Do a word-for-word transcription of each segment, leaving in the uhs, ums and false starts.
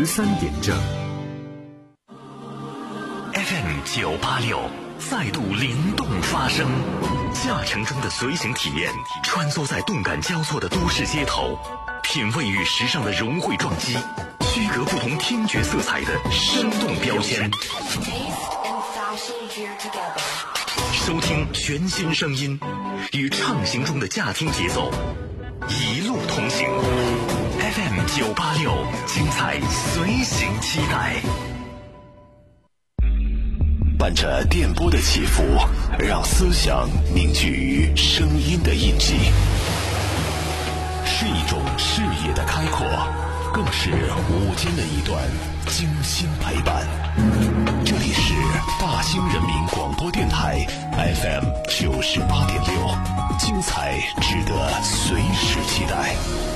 十三点整。 F M 九八六再度灵动发声，驾乘中的随行体验，穿梭在动感交错的都市街头，品味与时尚的融汇撞击，区隔不同听觉色彩的生动标签。收听全新声音，与畅行中的驾听节奏，一路同行。F M 九八六，精彩随行期待。 伴着电波的起伏，让思想凝聚于声音的印记，是一种视野的开阔，更是午间的一段精心陪伴。这里是大兴人民广播电台 F M 九十八点六，精彩值得随时期待。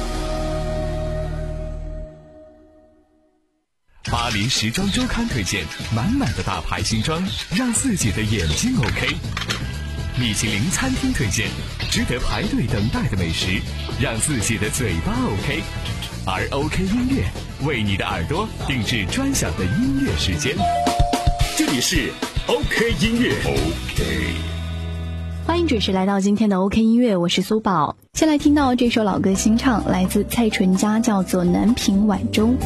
巴黎时装周刊推荐满满的大牌新装，让自己的眼睛 OK。米其林餐厅推荐值得排队等待的美食，让自己的嘴巴 OK。而 OK 音乐为你的耳朵定制专享的音乐时间，这里是 OK 音乐。 OK， 欢迎准时来到今天的 OK 音乐，我是苏宝。先来听到这首老歌新唱，来自蔡淳佳，叫做南屏晚钟。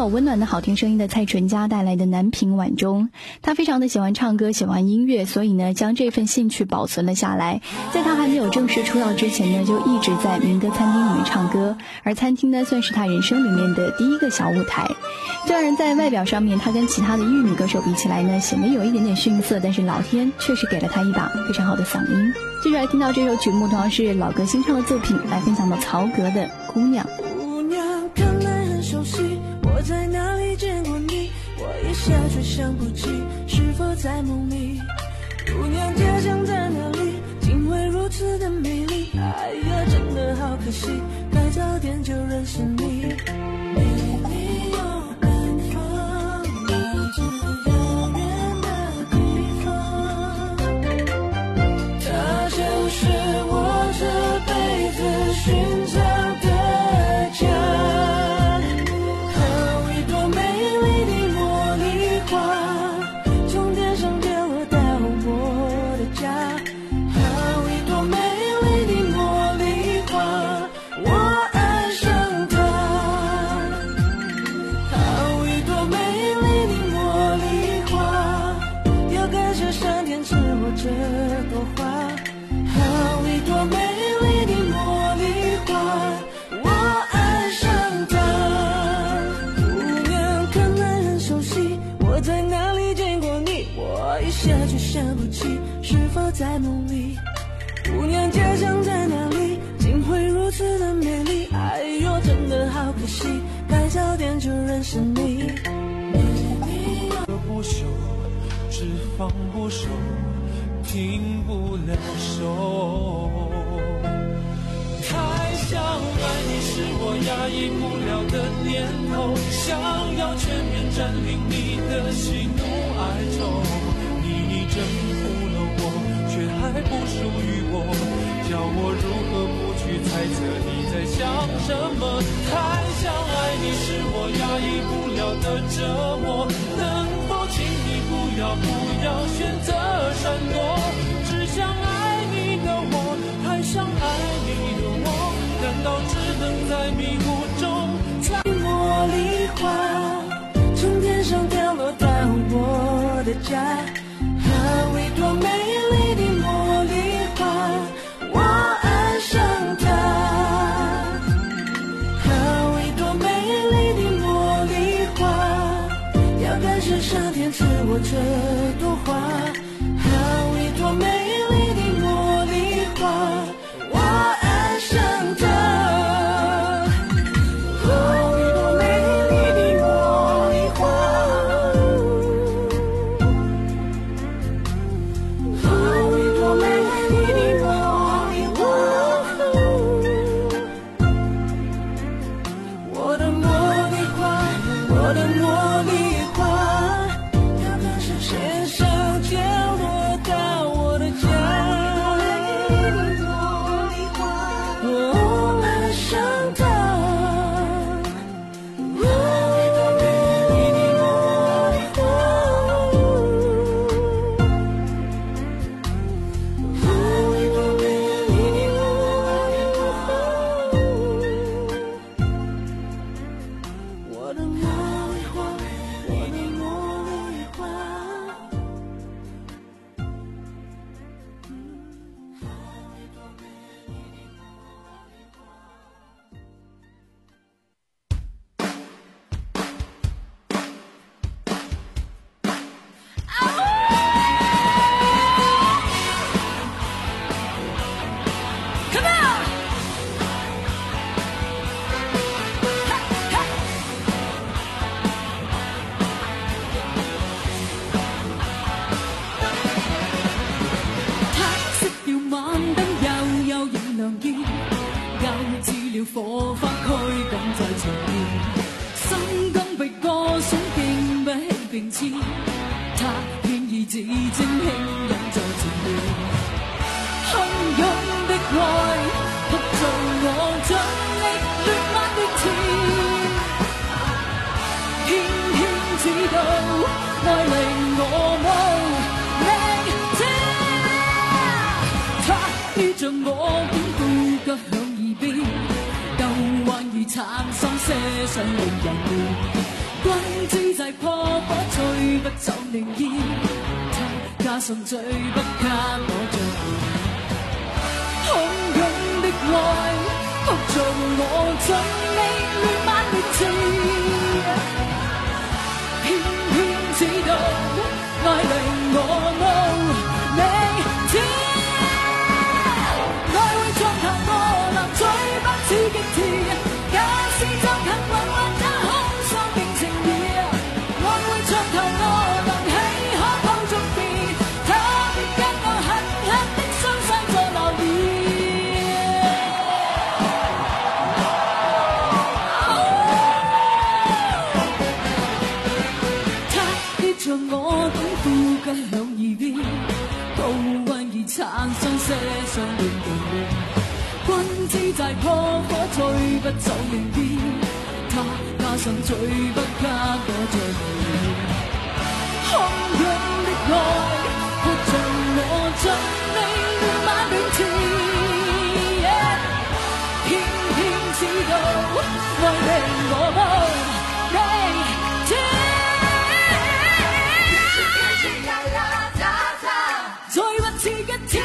温暖的好听声音的蔡淳佳带来的南屏晚钟。他非常的喜欢唱歌，喜欢音乐，所以呢将这份兴趣保存了下来。在他还没有正式出道之前呢，就一直在民歌餐厅里面唱歌，而餐厅呢算是他人生里面的第一个小舞台。虽然在外表上面他跟其他的粤语歌手比起来呢显得有一点点逊色，但是老天确实给了他一把非常好的嗓音。接下来听到这首曲目同样是老歌新唱的作品，来分享到曹格的姑娘。 姑娘看来很熟悉，我在哪里见过你？我一下却想不起，是否在梦里？姑娘家乡在哪里？竟会如此的美丽？哎呀，真的好可惜，该早点就认识你。离你有远方，来自遥远的地方，它就是我这辈子寻找的家。好一朵美丽的茉莉花，从天上掉落到我的家。好一朵美丽的茉莉花，我爱上它。好一朵美丽的茉莉花，要感谢上天赐我这朵花。好一朵美丽的茉莉花，我爱上它。姑娘看来很熟悉，我在哪里见过你？我一下却想不起，是否在梦里？姑娘家乡在哪里？竟会如此的美丽？哎呦，真的好可惜，该早点就认识你。 不休，只放不收，停不了手。太想爱你是我压抑不了的念头，想要全面占领你的喜怒哀愁。你征服了我，却还不属于我，叫我如何不去猜测你在想什么。太想爱你是我压抑不了的折磨，能否请你不要不要选择闪躲？只想爱你的我，太想爱你的我，难道只能在迷雾中猜？ 茉莉花从天上掉落到我的家。好一朵美丽的茉莉花，我爱上它。好一朵美丽的茉莉花，要感谢上天赐我这朵花。好一朵美丽的茉莉花，我爱上它。好一朵美丽的茉莉花，好一朵美丽的茉莉花，我的茉莉花，我的茉莉花，要感谢天上掉落到我的家。我爱上它。好一朵美丽的茉莉花，好一朵美丽的茉莉花，我的茉莉花，我的茉莉花。 熄了晚燈，悠悠燃亮耀，又似了火花驅趕在前面。心剛被歌聲經不起並刺，他願意自證輕忍在前面。洶湧的愛撲着我，盡力血脈的甜，偏偏知道愛令我無明天。他於像我堅固腳向耳邊，舊幻如殘生些想令人悶。 火追不走寧意，他加上最不給我着洶湧的愛，撲做我盡未亂漫亂刺，偏偏知道愛令我無理智，愛會撞頭我能最不似極致，假使就近混混他空想並情意，愛會撞頭我能喜可抱續別，他別跟我狠狠的傷勢再留意，他跌着我等附近兩二邊，高溫而產生些相戀共鳴，君子在破火追不走寧邊，他加上最不給我着迷，洶湧的愛撲着我盡未亂漫亂刺，偏偏知道愛令我無理智，再不似一次，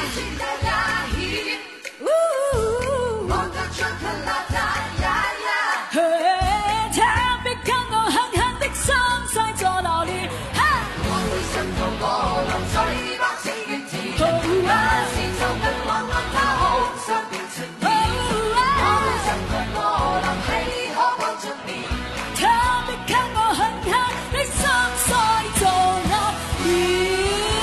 他別給我狠狠的傷勢再留戀，我會滲透我流水百次極致，假使就近混混他好想變情意，我會滲透我能喜可抱着別，他別給我狠狠的傷勢再留戀。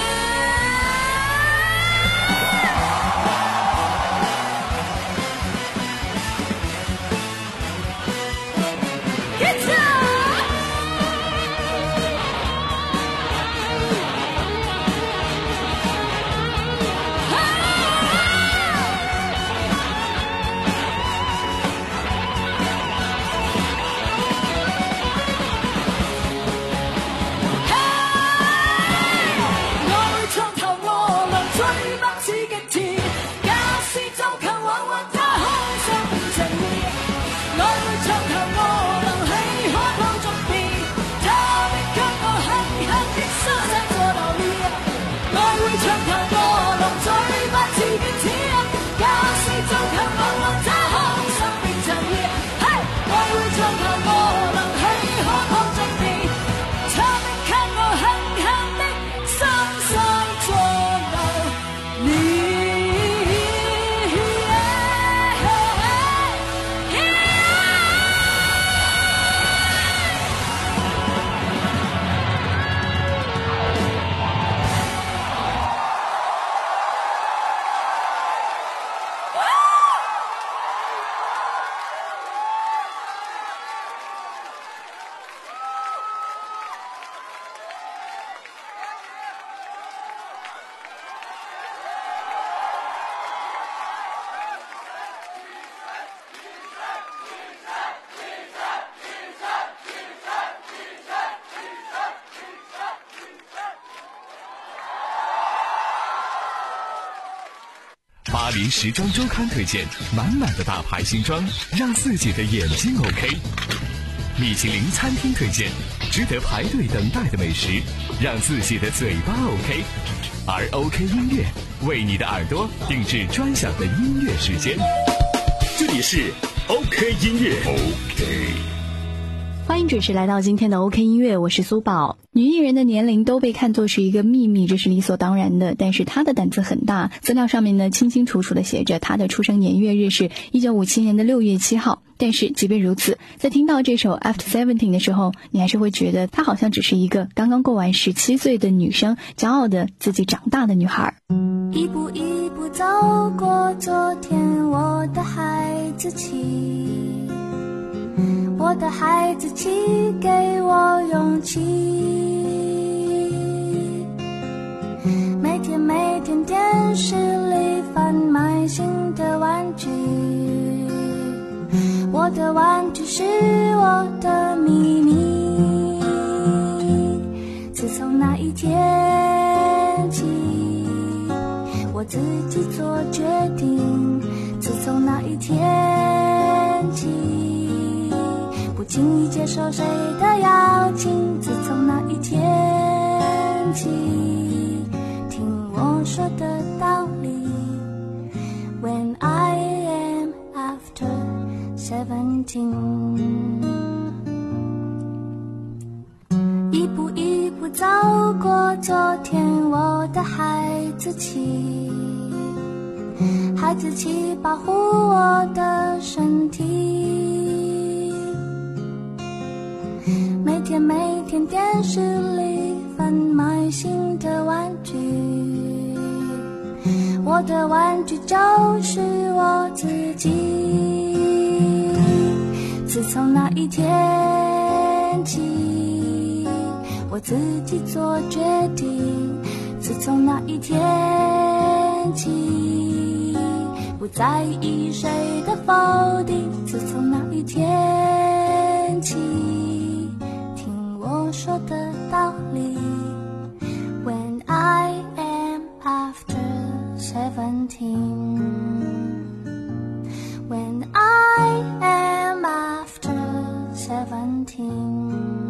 巴黎时装周刊推荐满满的大牌新装，让自己的眼睛 OK。米其林餐厅推荐值得排队等待的美食，让自己的嘴巴 OK。而 OK 音乐为你的耳朵定制专享的音乐时间。 这里是 OK 音乐 OK。 欢迎准时来到今天的 OK 音乐，我是苏宝。女艺人的年龄都被看作是一个秘密，这是理所当然的，但是她的胆子很大。资料上面呢清清楚楚的写着她的出生年月日是一九五七年的六月七号。但是即便如此，在听到这首 After Seventeen 的时候，你还是会觉得她好像只是一个刚刚过完十七岁的女生，骄傲的自己长大的女孩。 一步一步走过昨天，我的孩子气，我的孩子气给我勇气，每天每天电视里贩卖新的玩具，我的玩具是我的秘密。自从那一天起，我自己做决定，自从那一天起，不经意间接受谁的邀请。自从那一天起，听我说的道理。When I am after seventeen， 一步一步走过昨天，我的孩子气，孩子气保护我的身体。每天每天电视里贩卖新的玩具，我的玩具就是我自己。自从那一天起，我自己做决定。自从那一天起，不在意谁的否定。自从那一天起，听我说的道理。When I am after seventeen, when I am after seventeen。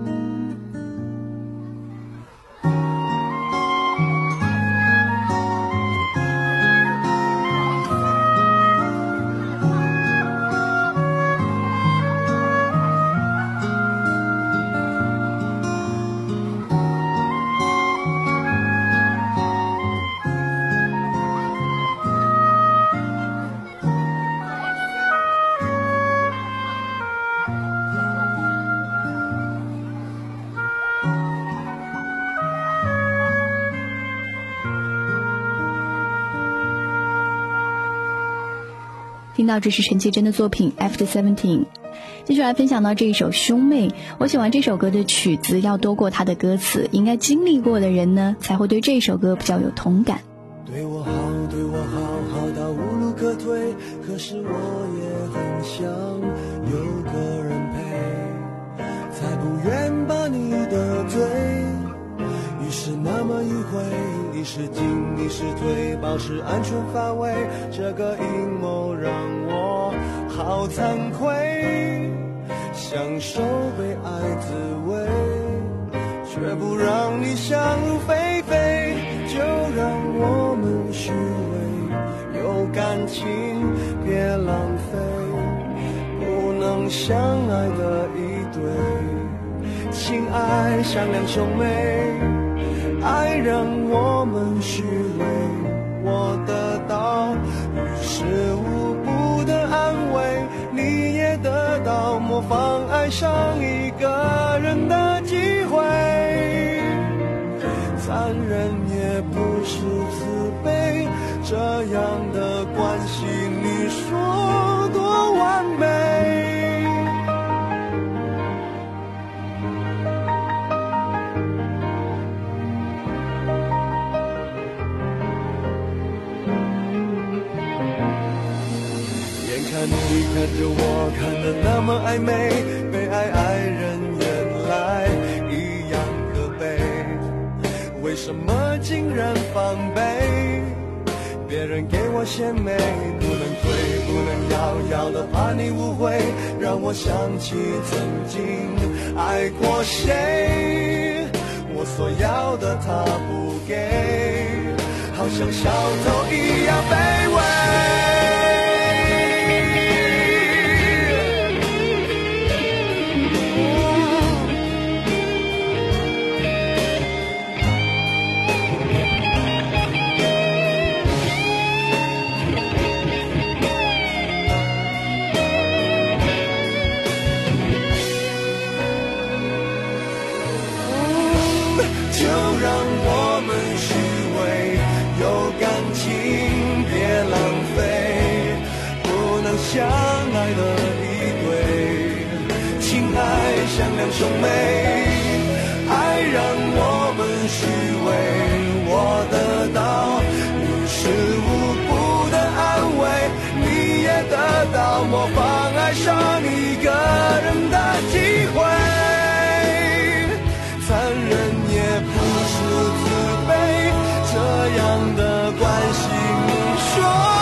听到这是陈绮贞的作品 After Seventeen。 继续来分享到这一首兄妹。我喜欢这首歌的曲子要多过它的歌词，应该经历过的人呢才会对这首歌比较有同感。 对我好，对我好，好到无路可退，可是我也很想有个人陪，才不愿把你得罪。于是那么迂回，你是进你是退，保持安全范围，这个阴谋让我好惭愧，享受被爱滋味，却不让你想入非非，就让我们虚伪，有感情别浪费，不能相爱的一对，情爱像两兄妹，爱让我们虚伪，我得到于事无补的安慰，你也得到模仿爱上一个人的机会，残忍也不是慈悲，这样的关系你说多完美。你看着我看得那么暧昧，被爱爱人原来一样可悲，为什么竟然防备？别人给我献媚，不能退不能要，要了怕你误会，让我想起曾经爱过谁，我所要的他不给，好像小偷一样卑微。相爱的一对，情爱像两兄妹，爱让我们虚伪，我得到于事无补的安慰，你也得到模仿爱上一个人的机会，残忍也不是慈悲，这样的关系你说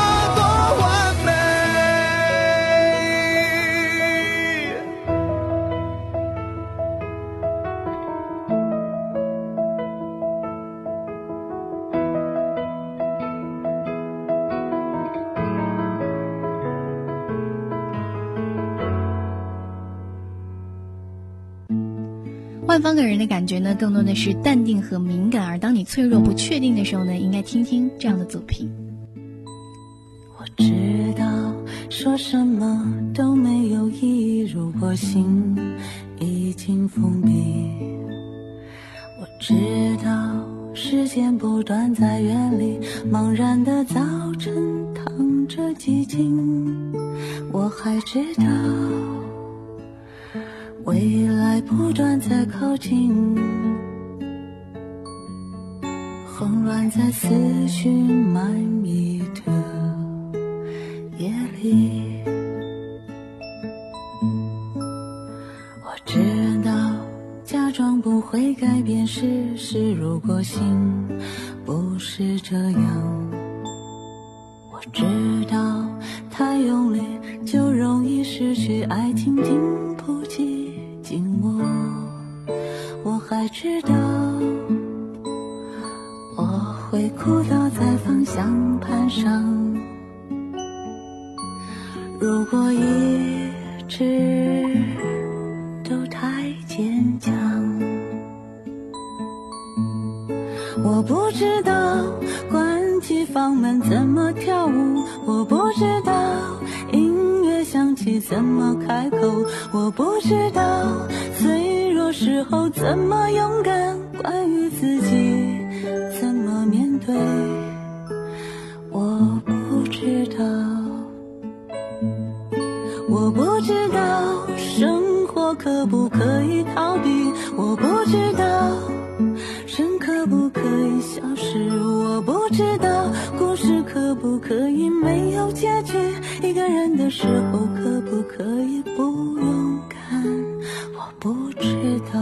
万芳给人的感觉呢，更多的是淡定和敏感，而当你脆弱不确定的时候呢，应该听听这样的作品。 我知道说什么都没有意义，如果心已经封闭。我知道时间不断在远离，茫然的早晨淌着寂静。我还知道未来不断在靠近，慌乱在思绪漫溢的夜里。我知道假装不会改变事实，如果心不是这样。我知道太用力就容易失去爱情，经不起紧握。我还知道我会哭倒在方向盘上，如果一直都太坚强。我不知道关起房门怎么跳舞，我不知道音乐响起怎么开口，我不知道脆弱时候怎么勇敢，关于自己怎么面对，我不知道。我不知道生活可不可以逃避，我不知道人可不可以消失，我不知道故事可不可以没有结局，一个人的时候可不可以不勇敢，我不知道。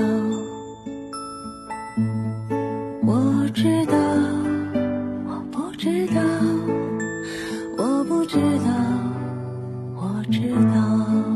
我知道我不知道我不知道我知道。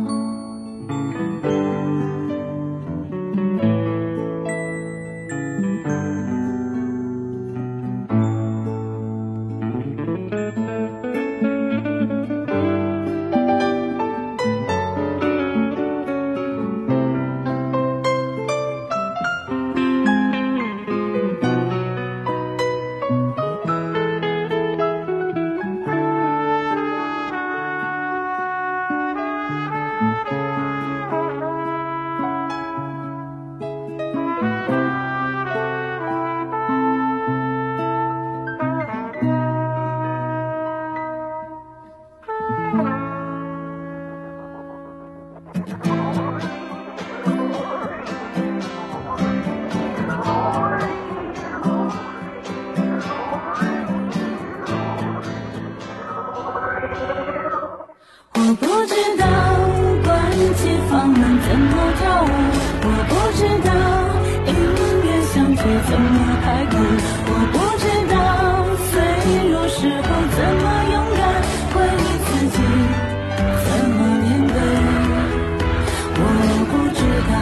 我不知道关起房门怎么跳舞，我不知道音乐响起怎么开口，我不知道脆弱时候怎么勇敢，关于自己怎么面对，我不知道。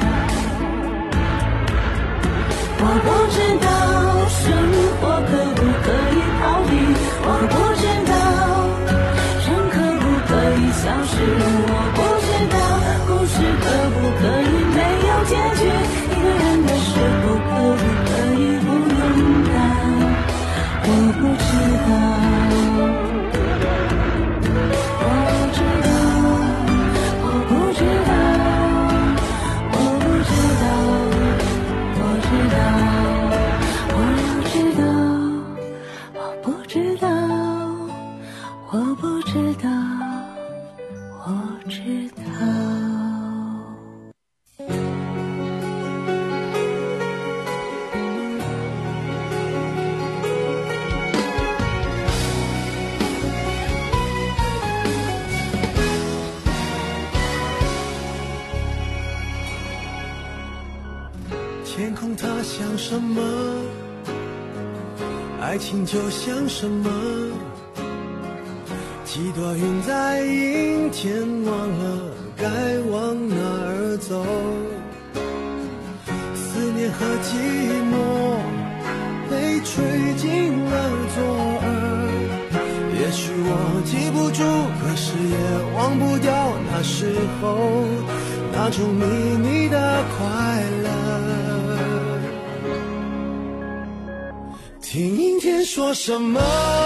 我不知道生活可不可以逃避，我不知道消失，我不知道故事可不可以没有结局，一个人的时候可不可以不勇敢，我不知道。我知道我不知道我不知道我知道我知道我不知道我不知道我知道。 天空它像什么，爱情就像什么，几朵云在阴天，忘了该往哪儿走。思念和寂寞被吹进了左耳，也许我记不住，可是也忘不掉那时候那种秘密的快乐。 听阴天说什么，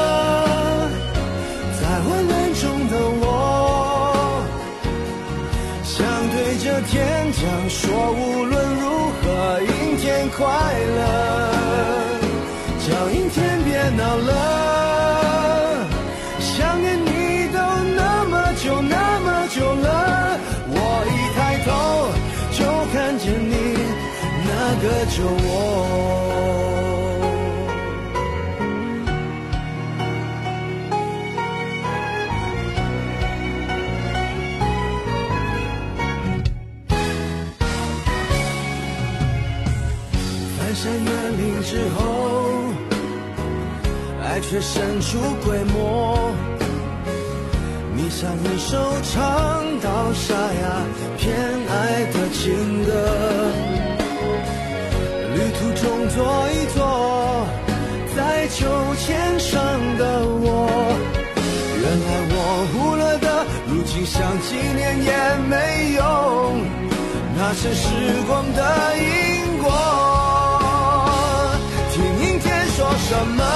在昏暗中的我，想对着天讲说，无论如何阴天快乐，叫阴天别闹了，想念你都那么久那么久了，我一抬头就看见你那个旧我。翻山越岭之后，爱却神出鬼没，迷上一首唱到沙哑偏爱的情歌，旅途中坐一坐，在秋千上的我，原来我忽略的，如今想纪念也没用，那是时光的因果。听阴天说什么，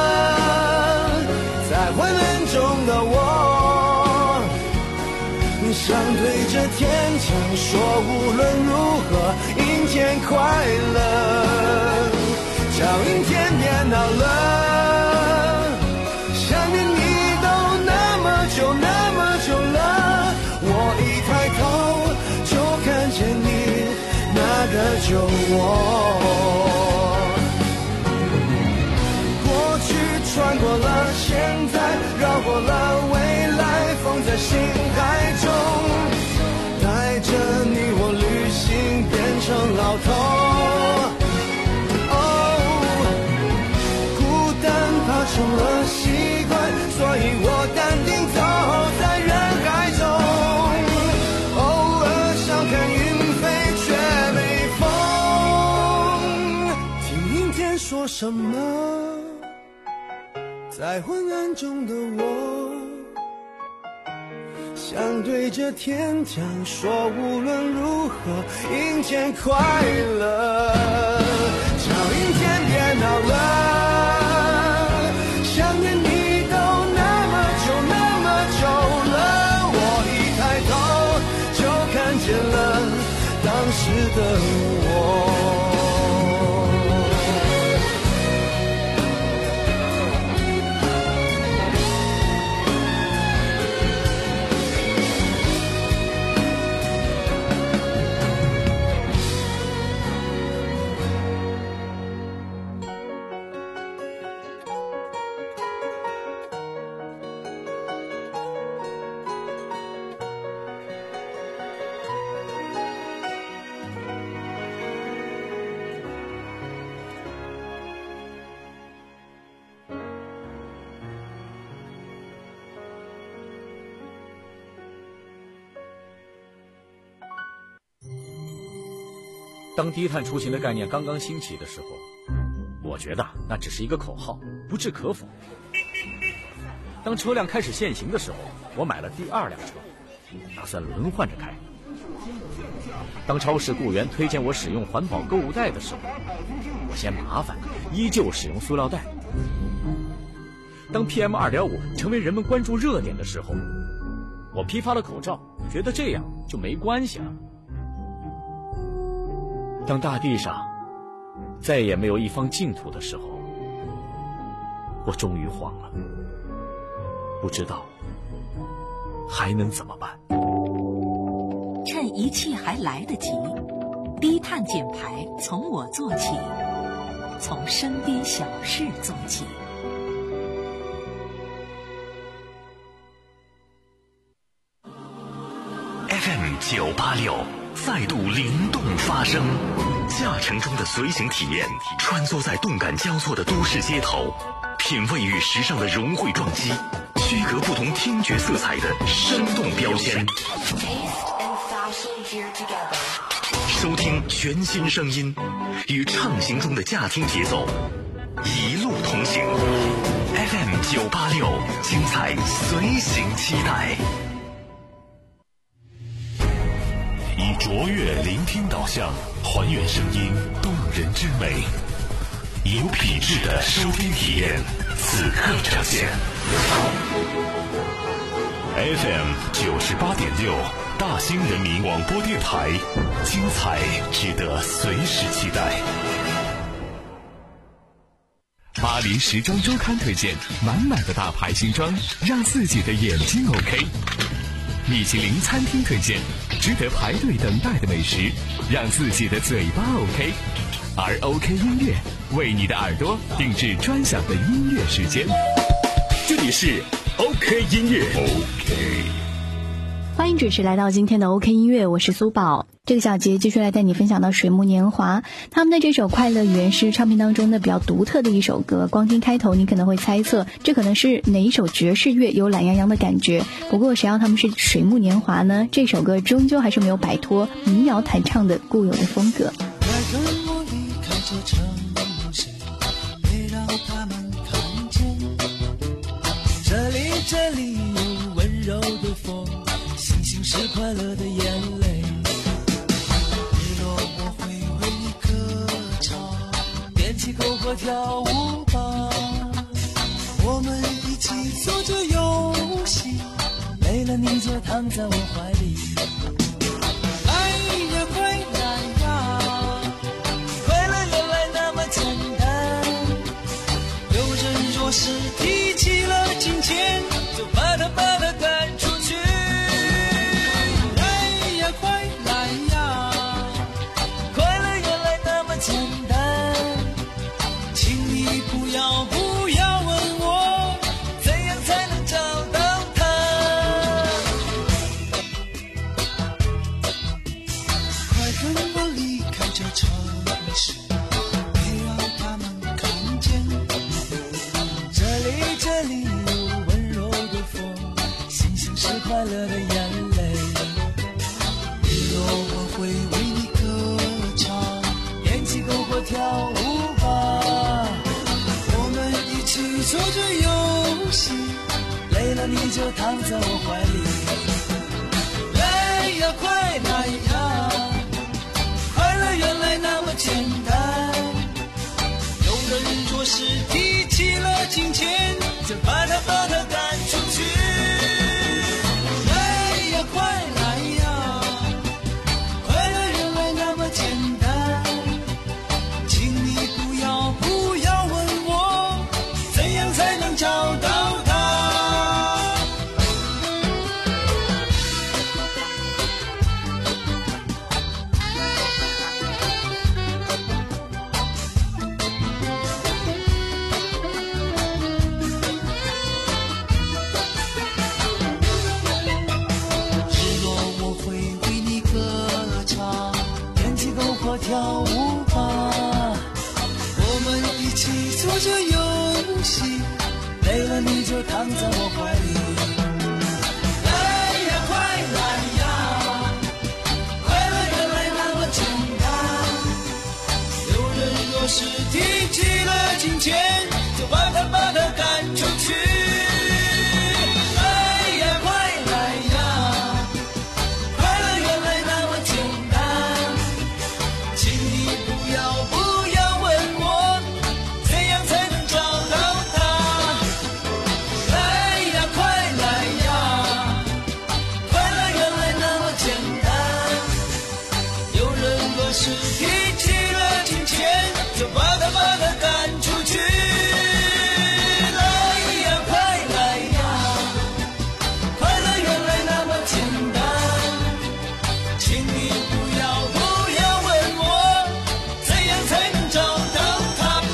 在昏暗中的我，想对着天讲说，无论如何阴天快乐，叫阴天别闹了，想念你都那么久那么久了，我一抬头就看见你那个旧我，过去穿过了现在，绕过了未来，放在心海中，带着你我旅行变成老头，哦，孤单怕成了习惯，所以我淡定走在人海中，偶尔想看云飞却没风。听阴天说什么，在昏暗中的我，想对着天讲说，无论如何阴天快乐，叫阴天别闹了，想念你都那么久那么久了，我一抬头就看见了当时的我。 当低碳出行的概念刚刚兴起的时候，我觉得那只是一个口号，不置可否。当车辆开始限行的时候，我买了第二辆车，打算轮换着开。当超市雇员推荐我使用环保购物袋的时候，我嫌麻烦，依旧使用塑料袋。当 P M 二点五 成为人们关注热点的时候，我批发了口罩，觉得这样就没关系了。当大地上再也没有一方净土的时候，我终于慌了，不知道还能怎么办。 趁一切还来得及，低碳减排从我做起，从身边小事做起。 F M 九八六再度灵动发声，驾乘中的随行体验，穿梭在动感交错的都市街头，品味与时尚的融汇撞击，区隔不同听觉色彩的生动标签。收听全新声音，与畅行中的驾听节奏，一路同行。F M 九八六，精彩随行期待。 以卓越聆听导向，还原声音动人之美。 有品质的收听体验，此刻呈现。F M 九十八点六，大兴人民广播电台，精彩值得随时期待。 巴黎时装周刊推荐，满满的大牌新装，让自己的眼睛 OK。米其林餐厅推荐，值得排队等待的美食，让自己的嘴巴 OK。而 OK 音乐为你的耳朵定制专享的音乐时间。这里是 OK 音乐 OK。 欢迎准时来到今天的 OK 音乐，我是苏宝。这个小节继续来带你分享到水木年华，他们的这首快乐园是唱片当中的比较独特的一首歌。光听开头你可能会猜测这可能是哪一首爵士乐，有懒洋洋的感觉。不过谁让他们是水木年华呢？这首歌终究还是没有摆脱民谣弹唱的固有的风格。 跟我离开这城市，别让他们看见，这里这里有温柔的风，星星是快乐的眼泪。日落我会为你歌唱，踮起篝火跳舞吧，我们一起做着游戏，累了你就躺在我怀里。来呀快来呀，若是提起了金钱，就把它把它赶出去。来呀快来呀，快乐原来那么简单，请你不要不要问我怎样才能找到它。快跟我离开这城市，这里有温柔的风，星星是快乐的眼泪。日落我会为你歌唱，踮起篝火跳舞吧，我们一起做着游戏，累了你就躺在我怀里。来呀快来呀，快乐原来那么简单，有人若是提起了金钱，就把它把它赶出去。来呀快来呀，快乐原来那么简单，请你不要不要问我怎样才能找到它。跳舞吧，我们一起做着游戏，累了你就躺在我怀里。来呀快来呀，快乐原来那么简单，有人若是提起了金钱，就把它把它赶出去。来呀快来呀，快乐原来那么简单，请你不要不要问我怎样才能找到它。来呀快来呀，快乐原来那么简单，有人若是提起了金钱，就把它把它赶出去。来呀快来呀，快乐原来那么简单，请你不要不要问我怎样才能找到它。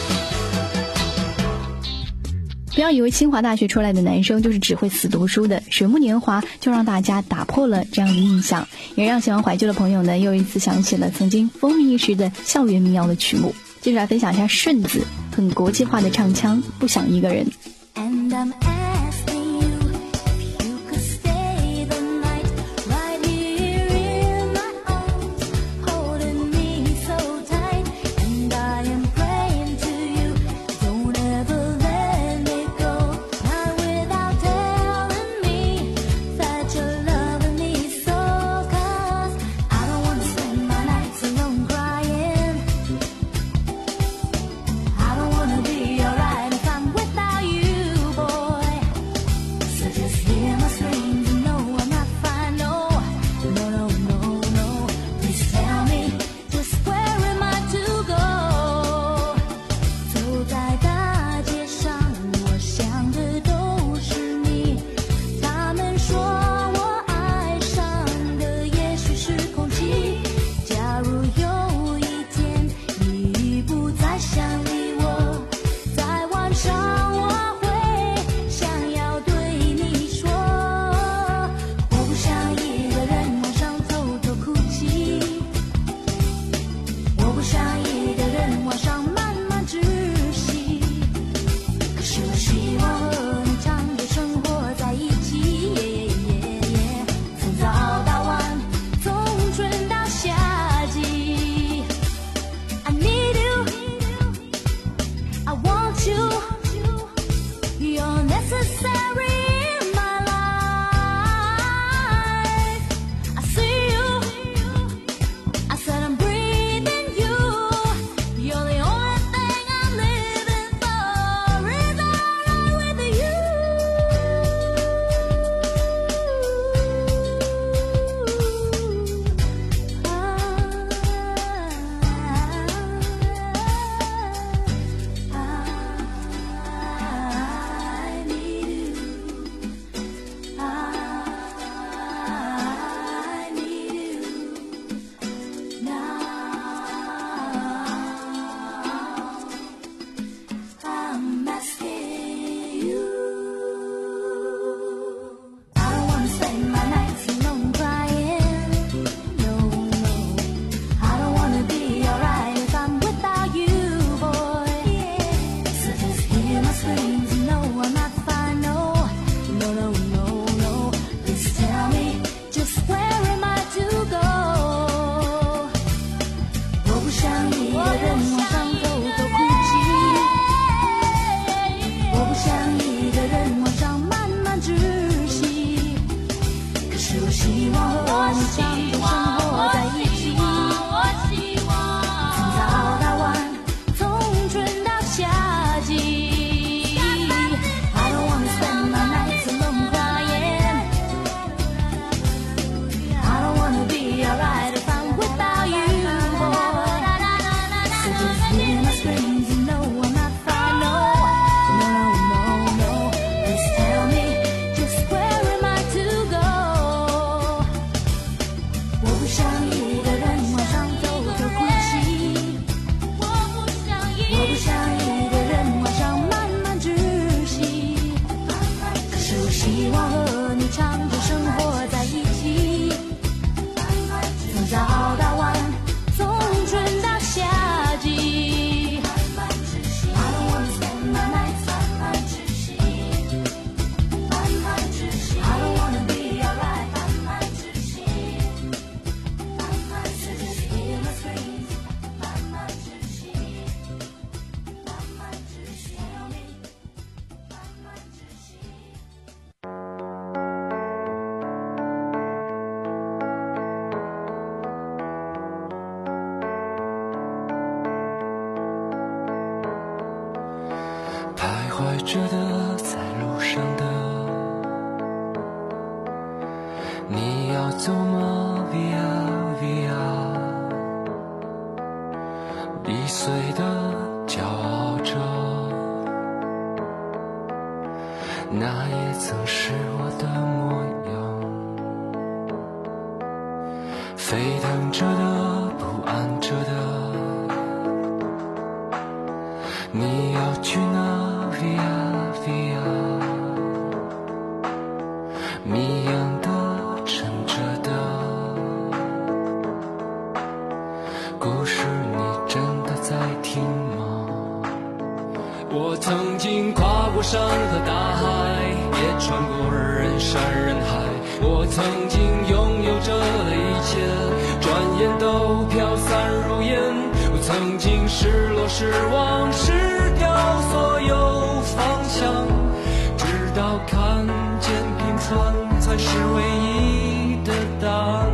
不要以为清华大学出来的男生就是只会死读书的，水木年华就让大家打破了这样的印象，也让喜欢怀旧的朋友呢又一次想起了曾经风靡一时的校园民谣的曲目。接着来分享一下顺子很国际化的唱腔，不想一个人。 And I'm asking you if you could stay the night right here in my arms, holding me so tight. And I am praying to you, don't ever let me go, not without telling me that you're loving me so. Cause I don't wanna spend my nights alone crying, I don't 着的，在路上的，你要走吗 ？Via Via， 易碎的骄傲着，那也曾是我的模样。沸腾着的，不安着的，你要去哪 ？Via Via， 谜样的，沉着的，故事你真的在听吗？我曾经跨过山和大海，也穿过人山人海。我曾经拥有着的一切，转眼都飘散如烟。我曾经失落失望失掉所有方向，直到看见平凡才是唯一的答案。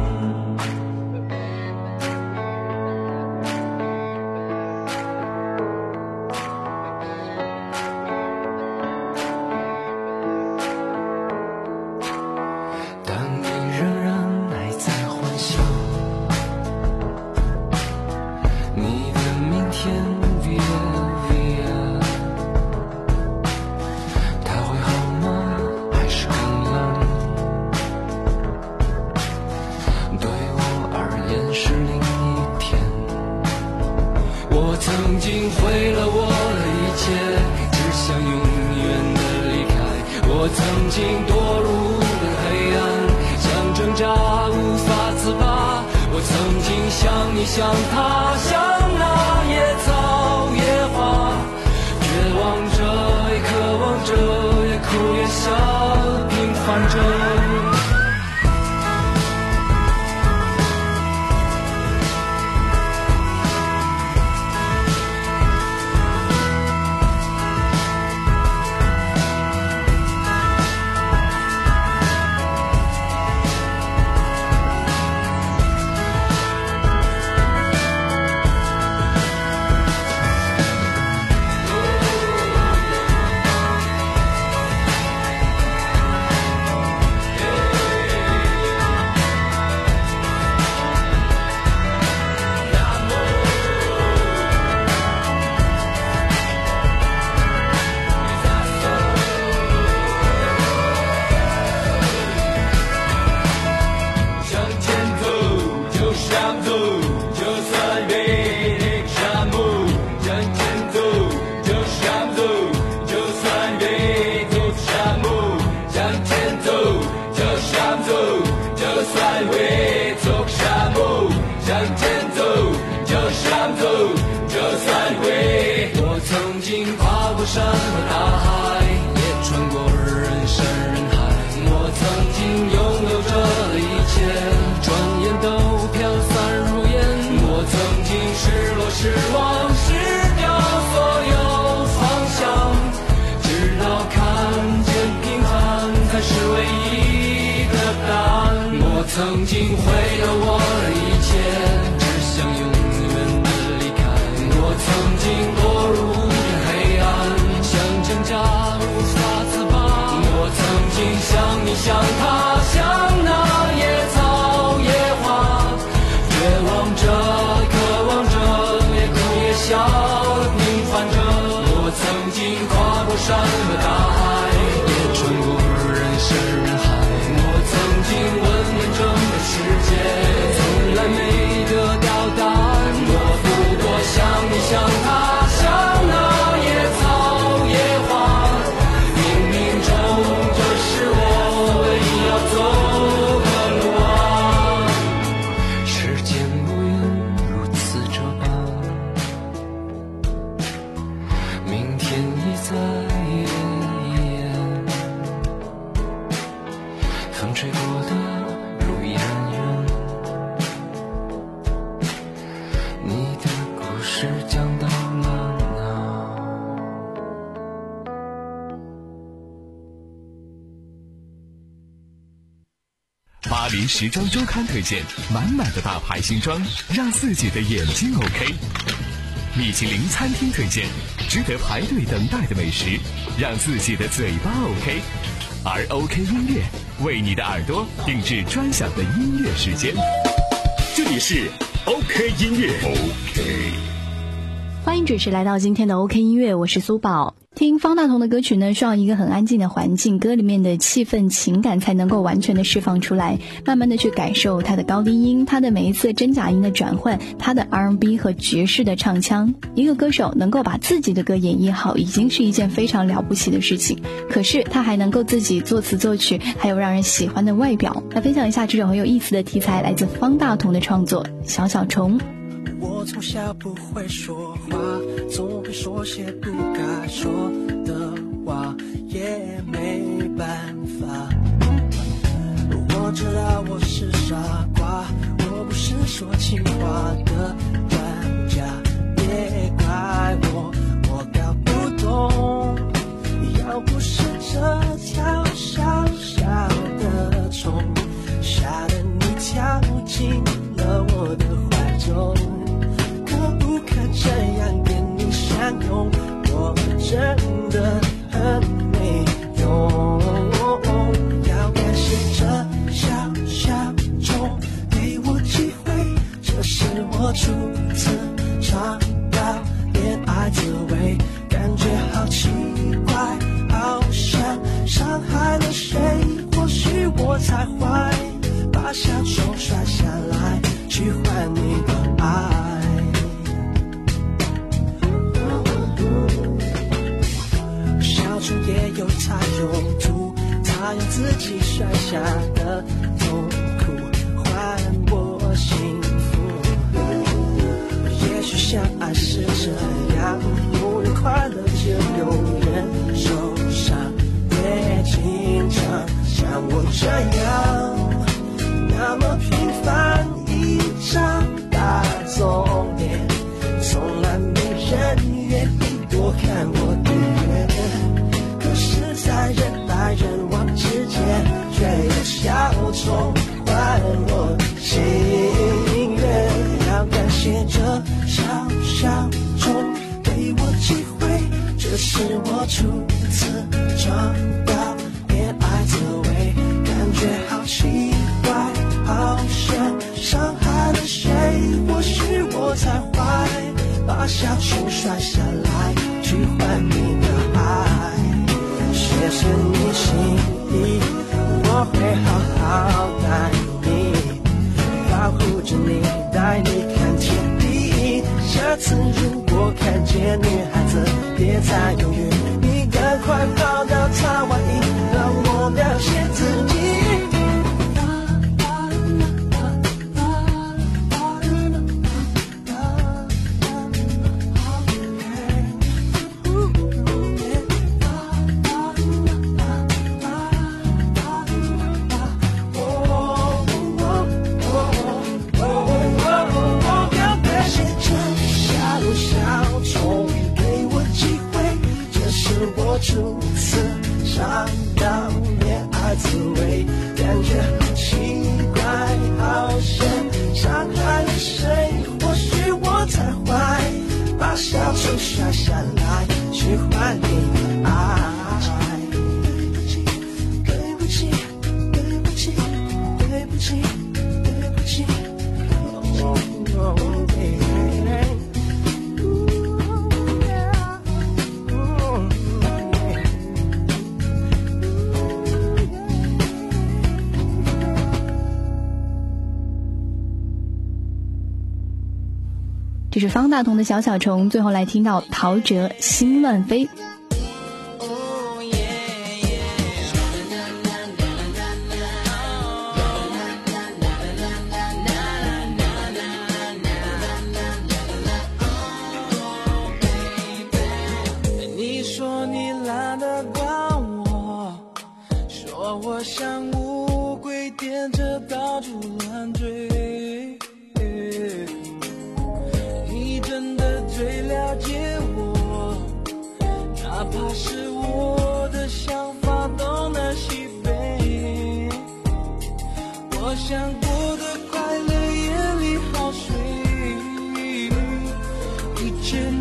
曾经毁了我的一切，只想永远的离开。我曾经堕入的黑暗，想挣扎无法自拔。我曾经像你像他，像那野草野花，绝望着也渴望着，也哭也笑，平凡着。山和大海，也穿过人山人海。我曾经拥有着的一切，转眼都飘散如烟。我曾经失落失望失掉所有方向，直到看见平凡才是唯一的答案。我曾经毁了我的一切，只想永远的离开。我曾经堕入挣扎无法自拔，我曾经像你像他，像那野草野花，绝望着渴望着，也哭也笑平凡着。我曾经跨过山和大海，也穿过人山人海。我曾经问遍整个世界，从来没得到答案。我不过像你像他，像那野草巴黎时装周刊推荐，满满的大牌新装，让自己的眼睛 OK。 米其林餐厅推荐，值得排队等待的美食，让自己的嘴巴 OK。而 OK 音乐为你的耳朵定制专享的音乐时间。 这里是 OK 音乐 OK。 欢迎准时来到今天的 OK 音乐，我是苏宝。听方大同的歌曲呢，需要一个很安静的环境，歌里面的气氛情感才能够完全的释放出来，慢慢的去感受它的高低音，它的每一次真假音的转换，它的 R and B 和爵士的唱腔。一个歌手能够把自己的歌演绎好，已经是一件非常了不起的事情，可是他还能够自己作词作曲，还有让人喜欢的外表。来分享一下这种很有意思的题材，来自方大同的创作《小小虫》。 我从小不会说话，总会说些不该说的话，也没办法。我知道我是傻瓜，我不是说情话的专家，别怪我，我搞不懂。要不是这条小小的虫，吓得你跳进了我的怀中，不可这样跟你相拥，我真的很没用。要感谢这小小虫给我机会，这是我初次尝到恋爱滋味，感觉好奇怪，好像伤害了谁。或许我太坏，把小虫摔下来去换你的爱。也有它用途，它用自己摔下的痛苦换我幸福。也许相爱是这样，有人快乐就有人受伤，别经常像我这样，那么平凡一张大众脸，从来没人愿意多看我一眼。在人来人往之间，却有小虫换我心愿。要感谢这小小虫给我机会，这是我初次尝到恋爱滋味，感觉好奇怪，好像伤害了谁。或许我太坏，把小虫摔下来去换你的爱。谢谢你心意，我会好好待你，保护着你，带你看天地。下次如果看见女孩子，别再犹豫，你赶快跑到她外衣，让我了解自己。初次尝到恋爱滋味，感觉好奇怪，好像伤害了谁。或许我太坏，把小虫摔下来去换你的爱。对不起，对不起，对不起，对不起，对不起。 这是方大同的小小虫，最后来听到陶喆心乱飞。 你说你懒得管我，说我像乌龟踮着到处乱追。真的最了解我，哪怕是我的想法东南西北。我想过的快乐夜里好睡，一切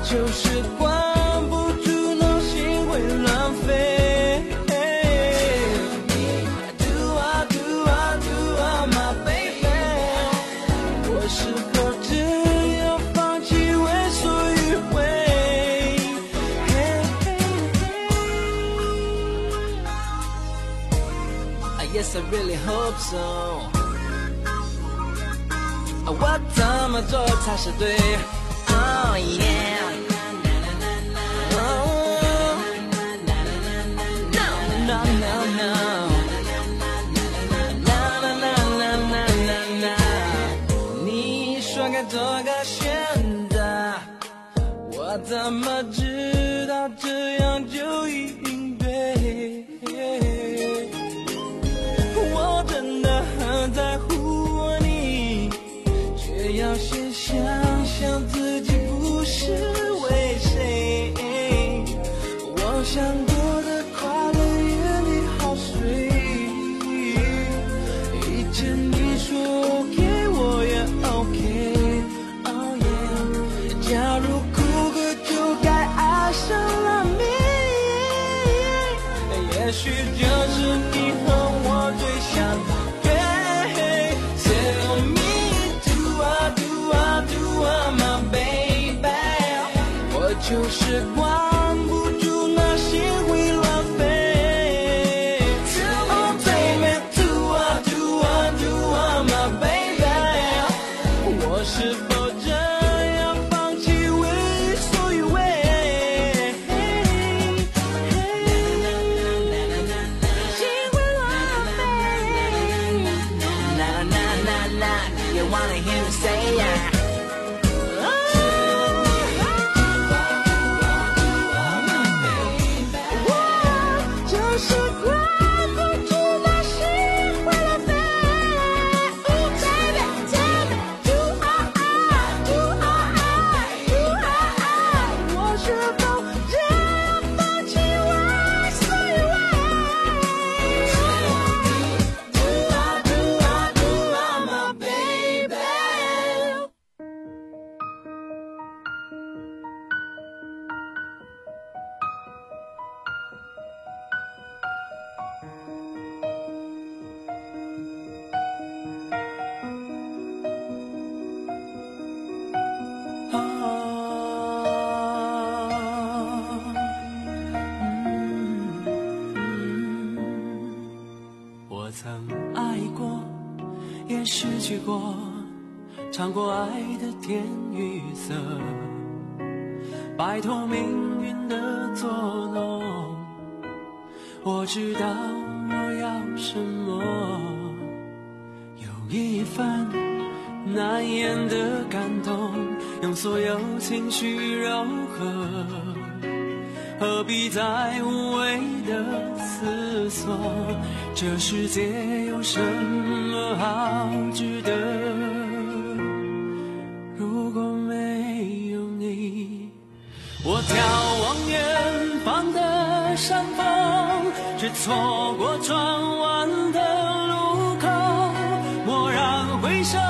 就是管不住脑心会乱飞。Do I do I do I my baby， 我是否只要放弃为所欲为？ I guess I really hope so。我怎么做才是对 ？Oh yeah。Oh no no no no。啦啦啦啦啦啦啦。你说该做个选择，我怎么知道这样就应对？我真的很在乎。要先想想自己不是为谁，我想过的快乐眼里好水，以前你说 OK 我也 OK， oh yeah， 假如哭个就该爱上了你，也许就是你和我最像。就是管不住那心会乱飞。Oh baby, do I do I do I my baby， 我是否这样放弃为所欲为？心会乱飞。啦啦啦啦 ，You wanna hear me say yeah。失去过，尝过爱的甜与涩，摆脱命运的作弄。我知道我要什么，有一份难言的感动，用所有情绪柔和，何必再无谓的思索？这世界有什么好值得？如果没有你，我眺望远方的山峰，只错过转弯的路口，蓦然回首，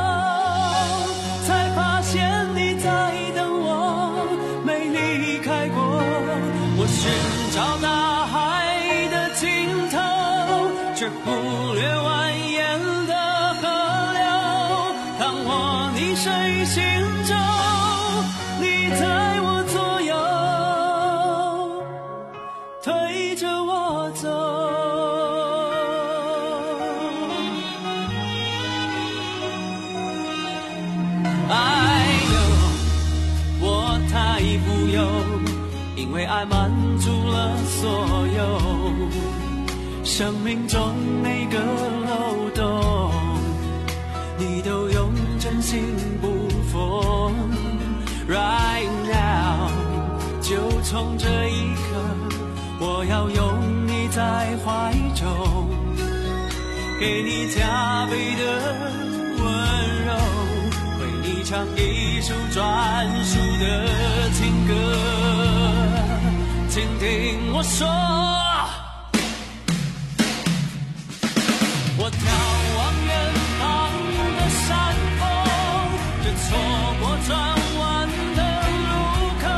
才发现你在等我，没离开过。我寻找大海的尽头，却忽略蜿蜒的河流。当我溺水行舟，你在我左右，推着我走。I know 我太富有，因为爱满足了所有，生命中每个漏洞，你都用真心不缝。Right now 就从这一刻，我要拥你在怀中，给你加倍的温柔，为你唱一首专属的情歌。请听我说，我眺望远方的山峰，这错过转弯的路口，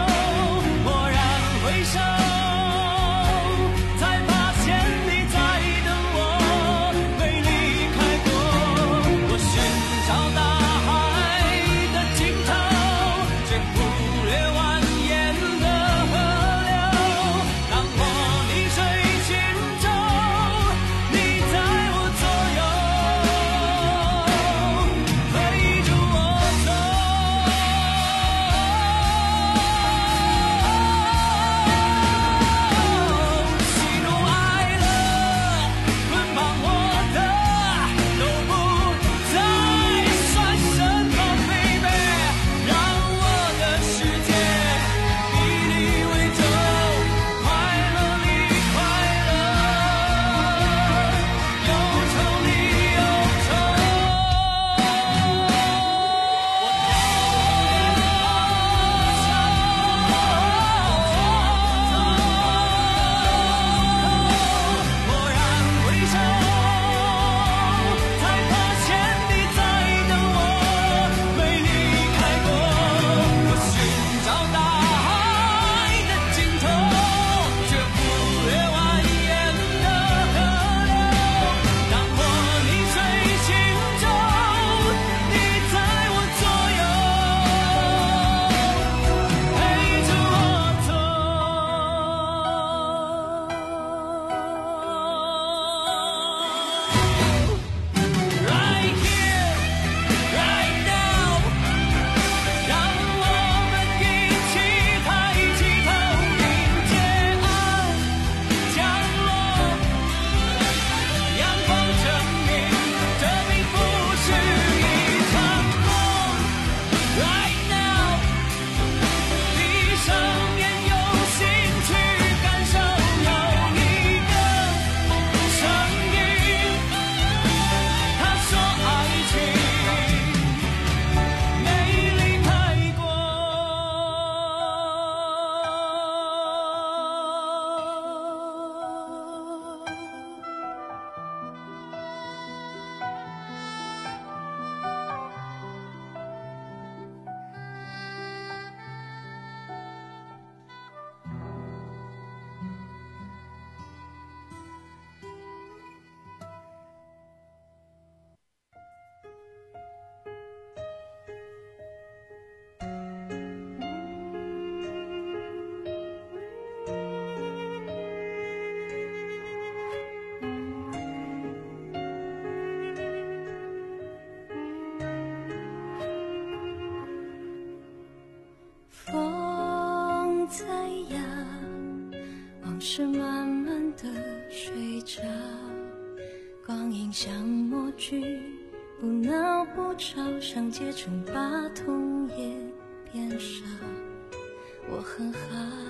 是慢慢的睡着，光阴像默剧，不闹不吵，像结成疤，痛也变少。我很好，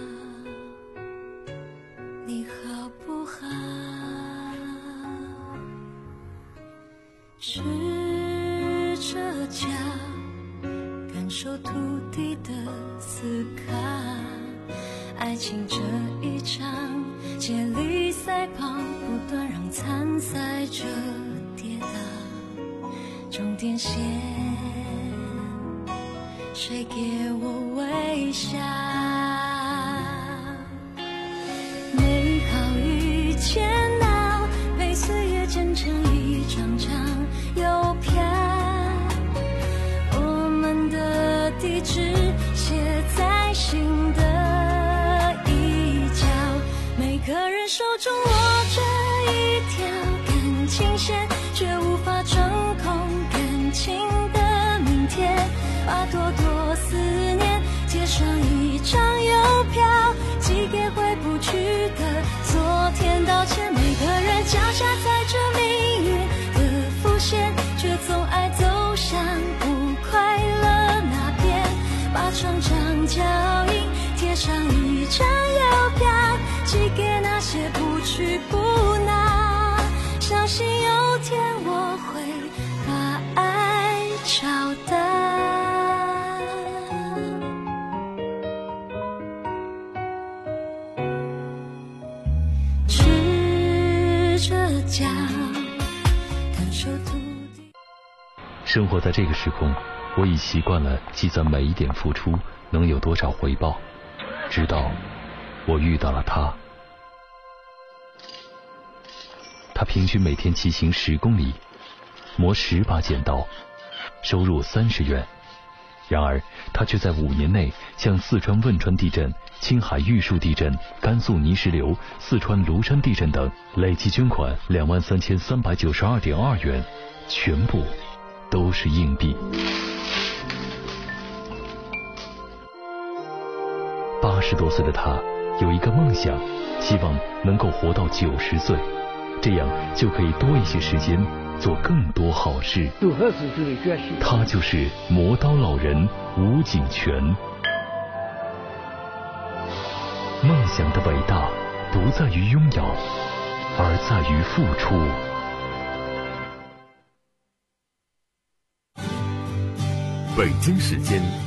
你好不好？试着脚，感受土地的思考。爱情这一场接力赛跑，不断让参赛者跌倒。终点线，谁给我微笑？美好与煎熬，被岁月剪成一张张邮票。我们的地址写在心的每个人手中握着一条感情线，却无法掌控感情的明天。把朵朵思念贴上一张邮票，寄给回不去的昨天。道歉，每个人脚下踩着命运的伏线，却总爱走向不快乐那边。把成长脚印贴上一张邮票，寄给那些不去不拿，相信有天我会把爱找到。赤着脚，感受土地。 生活在这个时空，我已习惯了计算每一点付出能有多少回报，直到我遇到了他。他平均每天骑行十公里，磨十把剪刀，收入三十元。然而他却在五年内向四川汶川地震、青海玉树地震、甘肃泥石流、四川庐山地震等累计捐款两万三千三百九十二点二元，全部都是硬币。八十多岁的他有一个梦想，希望能够活到九十岁，这样就可以多一些时间做更多好事。他就是磨刀老人吴景全。梦想的伟大不在于拥有，而在于付出。 北京时间